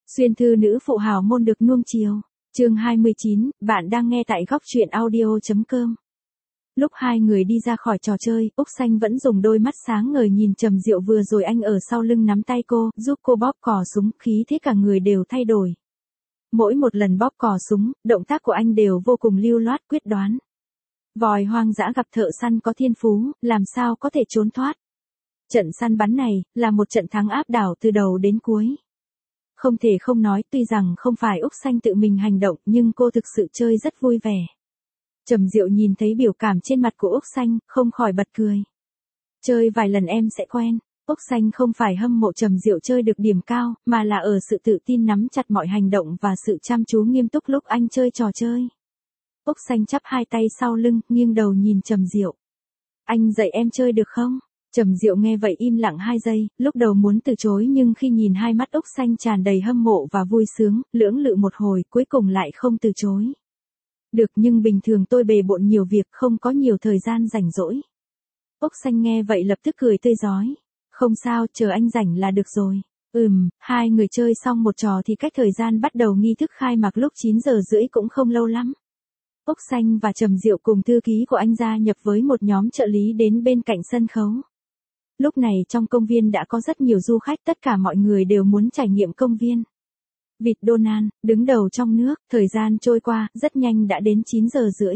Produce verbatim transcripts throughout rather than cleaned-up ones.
Xuyên thư nữ phụ hào môn được nuông chiều. Chương hai mươi chín, bạn đang nghe tại góc truyện audio chấm com. Lúc hai người đi ra khỏi trò chơi, Úc Xanh vẫn dùng đôi mắt sáng ngời nhìn Trầm Diệu, vừa rồi anh ở sau lưng nắm tay cô, giúp cô bóp cò súng, khí thế cả người đều thay đổi. Mỗi một lần bóp cò súng, động tác của anh đều vô cùng lưu loát quyết đoán. Vòi hoang dã gặp thợ săn có thiên phú, làm sao có thể trốn thoát. Trận săn bắn này, là một trận thắng áp đảo từ đầu đến cuối. Không thể không nói, tuy rằng không phải Úc Xanh tự mình hành động, nhưng cô thực sự chơi rất vui vẻ. Trầm Diệu nhìn thấy biểu cảm trên mặt của Úc Xanh, không khỏi bật cười. Chơi vài lần em sẽ quen. Úc Xanh không phải hâm mộ Trầm Diệu chơi được điểm cao, mà là ở sự tự tin nắm chặt mọi hành động và sự chăm chú nghiêm túc lúc anh chơi trò chơi. Úc Xanh chắp hai tay sau lưng, nghiêng đầu nhìn Trầm Diệu. Anh dạy em chơi được không? Trầm Diệu nghe vậy im lặng hai giây, lúc đầu muốn từ chối nhưng khi nhìn hai mắt Úc Xanh tràn đầy hâm mộ và vui sướng, lưỡng lự một hồi, cuối cùng lại không từ chối. Được, nhưng bình thường tôi bề bộn nhiều việc, không có nhiều thời gian rảnh rỗi. Úc Xanh nghe vậy lập tức cười tươi rói. Không sao, chờ anh rảnh là được rồi. Ừm, hai người chơi xong một trò thì cách thời gian bắt đầu nghi thức khai mạc lúc chín giờ rưỡi cũng không lâu lắm. Úc Xanh và Trầm Diệu cùng thư ký của anh gia nhập với một nhóm trợ lý đến bên cạnh sân khấu. Lúc này trong công viên đã có rất nhiều du khách, tất cả mọi người đều muốn trải nghiệm công viên. Vịt Donald, đứng đầu trong nước, thời gian trôi qua, rất nhanh đã đến chín giờ rưỡi.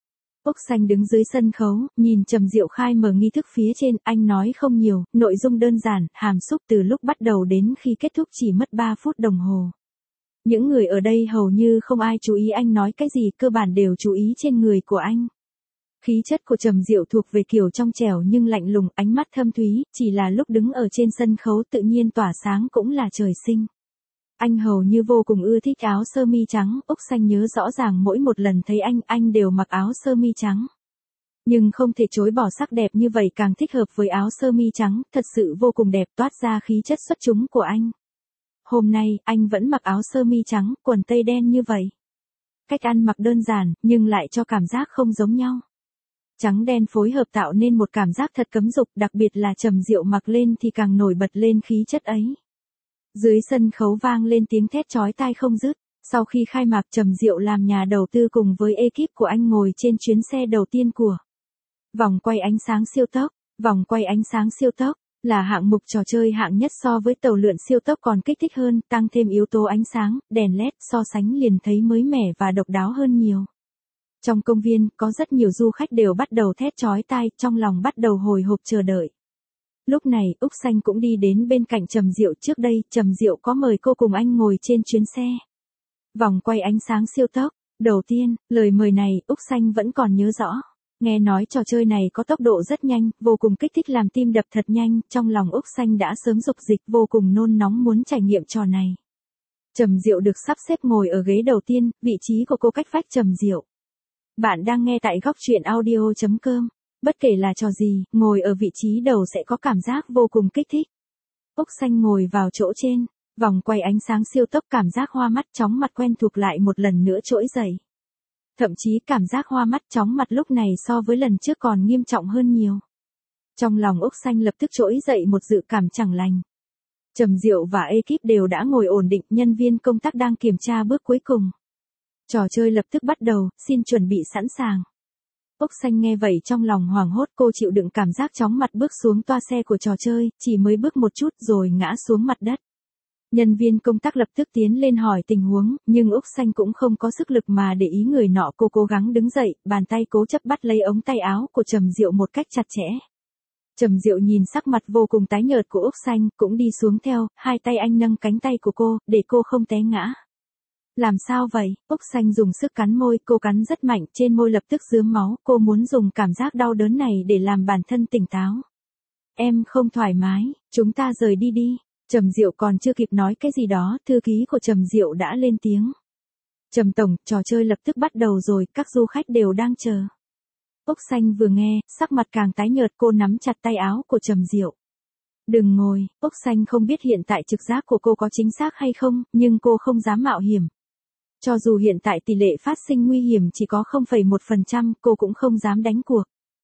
Úc Xanh đứng dưới sân khấu, nhìn Trầm Diệu khai mở nghi thức phía trên, anh nói không nhiều, nội dung đơn giản, hàm xúc từ lúc bắt đầu đến khi kết thúc chỉ mất ba phút đồng hồ. Những người ở đây hầu như không ai chú ý anh nói cái gì, cơ bản đều chú ý trên người của anh. Khí chất của Trầm Diệu thuộc về kiểu trong trẻo nhưng lạnh lùng, ánh mắt thâm thúy, chỉ là lúc đứng ở trên sân khấu tự nhiên tỏa sáng cũng là trời sinh. Anh hầu như vô cùng ưa thích áo sơ mi trắng, Úc Xanh nhớ rõ ràng mỗi một lần thấy anh, anh đều mặc áo sơ mi trắng. Nhưng không thể chối bỏ sắc đẹp như vậy càng thích hợp với áo sơ mi trắng, thật sự vô cùng đẹp, toát ra khí chất xuất chúng của anh. Hôm nay, anh vẫn mặc áo sơ mi trắng, quần tây đen như vậy. Cách ăn mặc đơn giản, nhưng lại cho cảm giác không giống nhau. Trắng đen phối hợp tạo nên một cảm giác thật cấm dục, đặc biệt là Trầm Diệu mặc lên thì càng nổi bật lên khí chất ấy. Dưới sân khấu vang lên tiếng thét chói tai không dứt. Sau khi khai mạc, Trầm Diệu làm nhà đầu tư cùng với ekip của anh ngồi trên chuyến xe đầu tiên của vòng quay ánh sáng siêu tốc. Vòng quay ánh sáng siêu tốc là hạng mục trò chơi hạng nhất so với tàu lượn siêu tốc còn kích thích hơn, tăng thêm yếu tố ánh sáng, đèn led, so sánh liền thấy mới mẻ và độc đáo hơn nhiều. Trong công viên, có rất nhiều du khách đều bắt đầu thét chói tai, trong lòng bắt đầu hồi hộp chờ đợi. Lúc này, Úc Xanh cũng đi đến bên cạnh Trầm Diệu, trước đây, Trầm Diệu có mời cô cùng anh ngồi trên chuyến xe vòng quay ánh sáng siêu tốc. Đầu tiên, lời mời này, Úc Xanh vẫn còn nhớ rõ. Nghe nói trò chơi này có tốc độ rất nhanh, vô cùng kích thích làm tim đập thật nhanh, trong lòng Úc Xanh đã sớm dục dịch, vô cùng nôn nóng muốn trải nghiệm trò này. Trầm Diệu được sắp xếp ngồi ở ghế đầu tiên, vị trí của cô cách vách Trầm Diệu. Bạn đang nghe tại góc truyện audio chấm com. Bất kể là trò gì, ngồi ở vị trí đầu sẽ có cảm giác vô cùng kích thích. Úc Xanh ngồi vào chỗ trên, vòng quay ánh sáng siêu tốc, cảm giác hoa mắt chóng mặt quen thuộc lại một lần nữa trỗi dậy. Thậm chí cảm giác hoa mắt chóng mặt lúc này so với lần trước còn nghiêm trọng hơn nhiều. Trong lòng Úc Xanh lập tức trỗi dậy một dự cảm chẳng lành. Trầm Diệu và ekip đều đã ngồi ổn định, nhân viên công tác đang kiểm tra bước cuối cùng. Trò chơi lập tức bắt đầu, xin chuẩn bị sẵn sàng. Úc Xanh nghe vậy trong lòng hoảng hốt, cô chịu đựng cảm giác chóng mặt bước xuống toa xe của trò chơi, chỉ mới bước một chút rồi ngã xuống mặt đất. Nhân viên công tác lập tức tiến lên hỏi tình huống, nhưng Úc Xanh cũng không có sức lực mà để ý người nọ, cô cố gắng đứng dậy, bàn tay cố chấp bắt lấy ống tay áo của Trầm Diệu một cách chặt chẽ. Trầm Diệu nhìn sắc mặt vô cùng tái nhợt của Úc Xanh, cũng đi xuống theo, hai tay anh nâng cánh tay của cô, để cô không té ngã. Làm sao vậy? Úc Xanh dùng sức cắn môi, cô cắn rất mạnh, trên môi lập tức rướm máu, cô muốn dùng cảm giác đau đớn này để làm bản thân tỉnh táo. Em không thoải mái, chúng ta rời đi đi. Trầm Diệu còn chưa kịp nói cái gì đó, thư ký của Trầm Diệu đã lên tiếng. Trầm tổng, trò chơi lập tức bắt đầu rồi, các du khách đều đang chờ. Úc Xanh vừa nghe, sắc mặt càng tái nhợt, cô nắm chặt tay áo của Trầm Diệu. Đừng ngồi, Úc Xanh không biết hiện tại trực giác của cô có chính xác hay không, nhưng cô không dám mạo hiểm. Cho dù hiện tại tỷ lệ phát sinh nguy hiểm chỉ có không phẩy một phần trăm, cô cũng không dám đánh cuộc.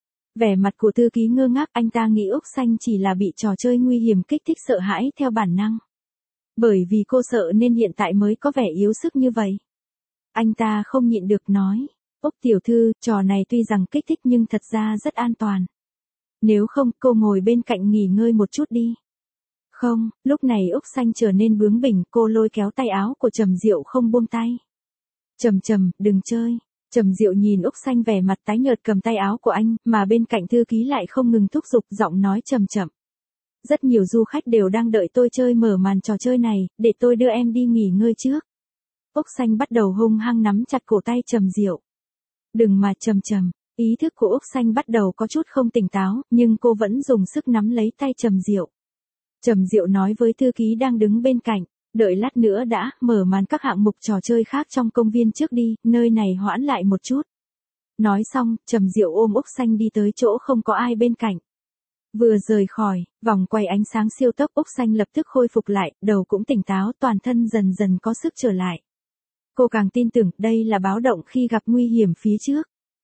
Vẻ mặt của thư ký ngơ ngác, anh ta nghĩ Úc Xanh chỉ là bị trò chơi nguy hiểm kích thích sợ hãi theo bản năng. Bởi vì cô sợ nên hiện tại mới có vẻ yếu sức như vậy. Anh ta không nhịn được nói. Úc tiểu thư, trò này tuy rằng kích thích nhưng thật ra rất an toàn. Nếu không, cô ngồi bên cạnh nghỉ ngơi một chút đi. Không, lúc này Úc Xanh trở nên bướng bỉnh, cô lôi kéo tay áo của Trầm Diệu không buông tay. Trầm Trầm, đừng chơi. Trầm Diệu nhìn Úc Xanh vẻ mặt tái nhợt cầm tay áo của anh, mà bên cạnh thư ký lại không ngừng thúc giục, giọng nói chậm chậm. Rất nhiều du khách đều đang đợi tôi chơi mở màn trò chơi này, để tôi đưa em đi nghỉ ngơi trước. Úc Xanh bắt đầu hung hăng nắm chặt cổ tay Trầm Diệu. Đừng mà Trầm Trầm, ý thức của Úc Xanh bắt đầu có chút không tỉnh táo, nhưng cô vẫn dùng sức nắm lấy tay Trầm Diệu. Trầm Diệu nói với thư ký đang đứng bên cạnh, đợi lát nữa đã, mở màn các hạng mục trò chơi khác trong công viên trước đi, nơi này hoãn lại một chút. Nói xong, Trầm Diệu ôm Úc Xanh đi tới chỗ không có ai bên cạnh. Vừa rời khỏi, vòng quay ánh sáng siêu tốc, Úc Xanh lập tức khôi phục lại, đầu cũng tỉnh táo, toàn thân dần dần có sức trở lại. Cô càng tin tưởng đây là báo động khi gặp nguy hiểm phía trước.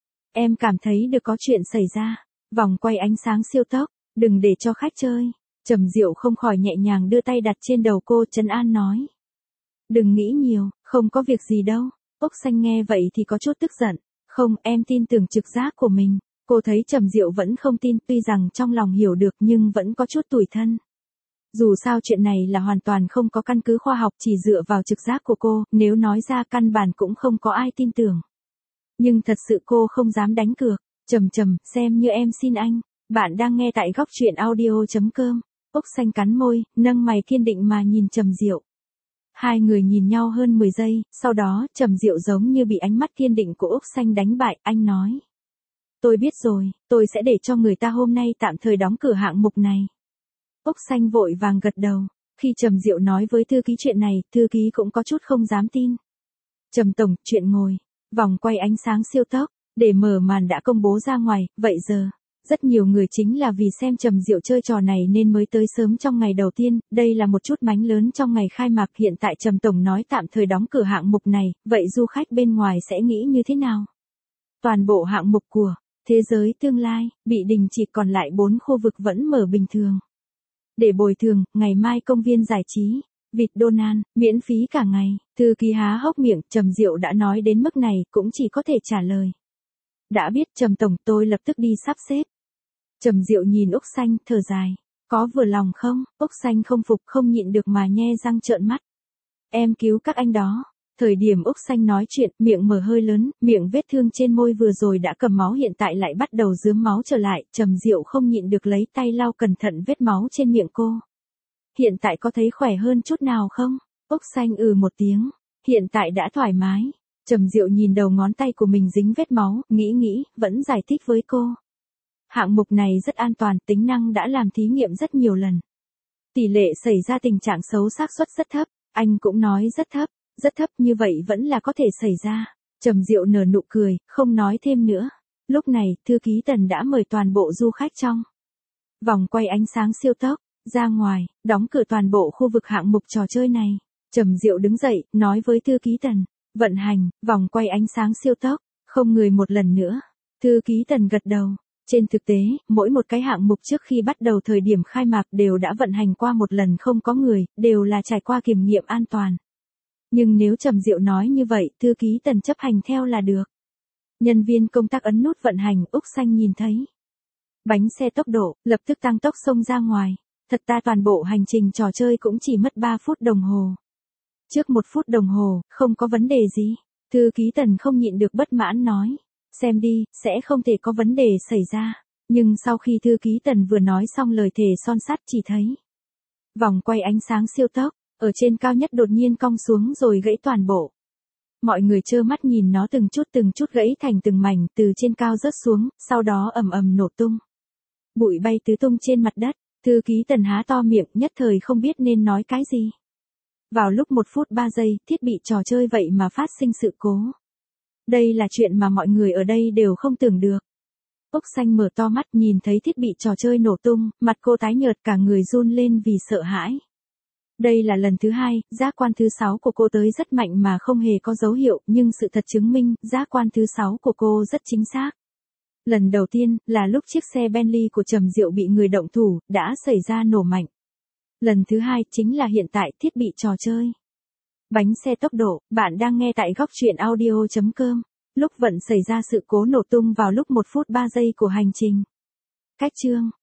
Em cảm thấy được có chuyện xảy ra. Vòng quay ánh sáng siêu tốc, đừng để cho khách chơi. Trầm Diệu không khỏi nhẹ nhàng đưa tay đặt trên đầu cô, trấn an nói. Đừng nghĩ nhiều, không có việc gì đâu. Úc Xanh nghe vậy thì có chút tức giận. Không, em tin tưởng trực giác của mình. Cô thấy Trầm Diệu vẫn không tin, tuy rằng trong lòng hiểu được nhưng vẫn có chút tủi thân. Dù sao chuyện này là hoàn toàn không có căn cứ khoa học, chỉ dựa vào trực giác của cô, nếu nói ra căn bản cũng không có ai tin tưởng. Nhưng thật sự cô không dám đánh cược. Trầm Trầm, xem như em xin anh. Bạn đang nghe tại góc truyện audio chấm com. Úc Xanh cắn môi, nâng mày kiên định mà nhìn Trầm Diệu. Hai người nhìn nhau hơn mười giây, sau đó Trầm Diệu giống như bị ánh mắt kiên định của Úc Xanh đánh bại, anh nói. Tôi biết rồi, tôi sẽ để cho người ta hôm nay tạm thời đóng cửa hạng mục này. Úc Xanh vội vàng gật đầu. Khi Trầm Diệu nói với thư ký chuyện này, thư ký cũng có chút không dám tin. Trầm tổng, chuyện ngồi, vòng quay ánh sáng siêu tốc, để mở màn đã công bố ra ngoài, vậy giờ, rất nhiều người chính là vì xem Trầm Diệu chơi trò này nên mới tới sớm trong ngày đầu tiên, đây là một chút mánh lớn trong ngày khai mạc. Hiện tại Trầm tổng nói tạm thời đóng cửa hạng mục này, vậy du khách bên ngoài sẽ nghĩ như thế nào? Toàn bộ hạng mục của thế giới tương lai bị đình chỉ, còn lại bốn khu vực vẫn mở bình thường. Để bồi thường, ngày mai công viên giải trí vịt Donald miễn phí cả ngày. Thư ký há hốc miệng, Trầm Diệu đã nói đến mức này cũng chỉ có thể trả lời. Đã biết Trầm tổng, tôi lập tức đi sắp xếp. Trầm Diệu nhìn Úc Xanh, thở dài. Có vừa lòng không? Úc Xanh không phục, không nhịn được mà nhe răng trợn mắt. Em cứu các anh đó. Thời điểm Úc Xanh nói chuyện, miệng mở hơi lớn, miệng vết thương trên môi vừa rồi đã cầm máu hiện tại lại bắt đầu rướm máu trở lại. Trầm Diệu không nhịn được lấy tay lau cẩn thận vết máu trên miệng cô. Hiện tại có thấy khỏe hơn chút nào không? Úc Xanh ừ một tiếng. Hiện tại đã thoải mái. Trầm Diệu nhìn đầu ngón tay của mình dính vết máu, nghĩ nghĩ, vẫn giải thích với cô. Hạng mục này rất an toàn, tính năng đã làm thí nghiệm rất nhiều lần. Tỷ lệ xảy ra tình trạng xấu xác suất rất thấp, anh cũng nói rất thấp, rất thấp như vậy vẫn là có thể xảy ra. Trầm Diệu nở nụ cười, không nói thêm nữa. Lúc này, thư ký Tần đã mời toàn bộ du khách trong vòng quay ánh sáng siêu tốc ra ngoài, đóng cửa toàn bộ khu vực hạng mục trò chơi này. Trầm Diệu đứng dậy, nói với thư ký Tần, vận hành vòng quay ánh sáng siêu tốc, không người một lần nữa. Thư ký Tần gật đầu. Trên thực tế, mỗi một cái hạng mục trước khi bắt đầu thời điểm khai mạc đều đã vận hành qua một lần không có người, đều là trải qua kiểm nghiệm an toàn. Nhưng nếu Trầm Diệu nói như vậy, thư ký Tần chấp hành theo là được. Nhân viên công tác ấn nút vận hành, Úc Xanh nhìn thấy. Bánh xe tốc độ, lập tức tăng tốc xông ra ngoài. Thật ra toàn bộ hành trình trò chơi cũng chỉ mất ba phút đồng hồ. Trước một phút đồng hồ, không có vấn đề gì. Thư ký Tần không nhịn được bất mãn nói. Xem đi, sẽ không thể có vấn đề xảy ra. Nhưng sau khi thư ký Tần vừa nói xong lời thề son sắt chỉ thấy. Vòng quay ánh sáng siêu tốc, ở trên cao nhất đột nhiên cong xuống rồi gãy toàn bộ. Mọi người trơ mắt nhìn nó từng chút từng chút gãy thành từng mảnh từ trên cao rớt xuống, sau đó ầm ầm nổ tung. Bụi bay tứ tung trên mặt đất, thư ký Tần há to miệng nhất thời không biết nên nói cái gì. Vào lúc một phút ba giây, thiết bị trò chơi vậy mà phát sinh sự cố. Đây là chuyện mà mọi người ở đây đều không tưởng được. Úc Xanh mở to mắt nhìn thấy thiết bị trò chơi nổ tung, mặt cô tái nhợt cả người run lên vì sợ hãi. Đây là lần thứ hai, giác quan thứ sáu của cô tới rất mạnh mà không hề có dấu hiệu, nhưng sự thật chứng minh, giác quan thứ sáu của cô rất chính xác. Lần đầu tiên, là lúc chiếc xe Bentley của Trầm Diệu bị người động thủ, đã xảy ra nổ mạnh. Lần thứ hai chính là hiện tại thiết bị trò chơi. Bánh xe tốc độ, bạn đang nghe tại góc truyện audio.com. Lúc vận xảy ra sự cố nổ tung vào lúc một phút ba giây của hành trình. Cách chương